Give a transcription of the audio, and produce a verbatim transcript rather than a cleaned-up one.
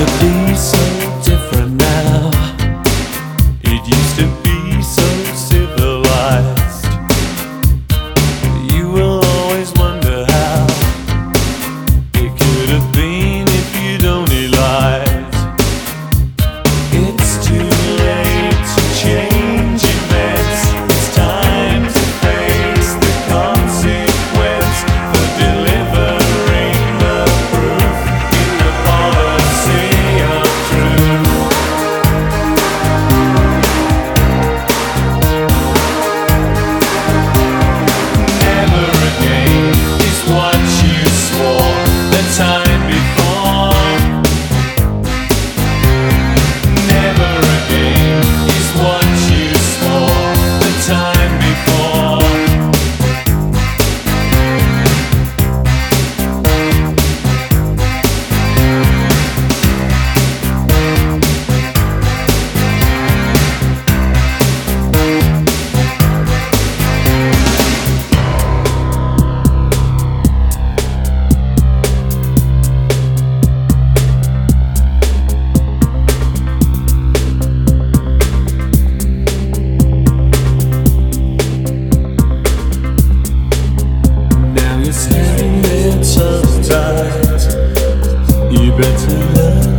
to be so different now. It used to be so civilized. You will always wonder how it could have been if you'd only lied. It's too late to change events. It's time to face the consequence for delivering the proof in the policy of truth. Never again is what you swore the time before. Never again is what you swore the time before. Now you're standing there tongue tied. You better learn.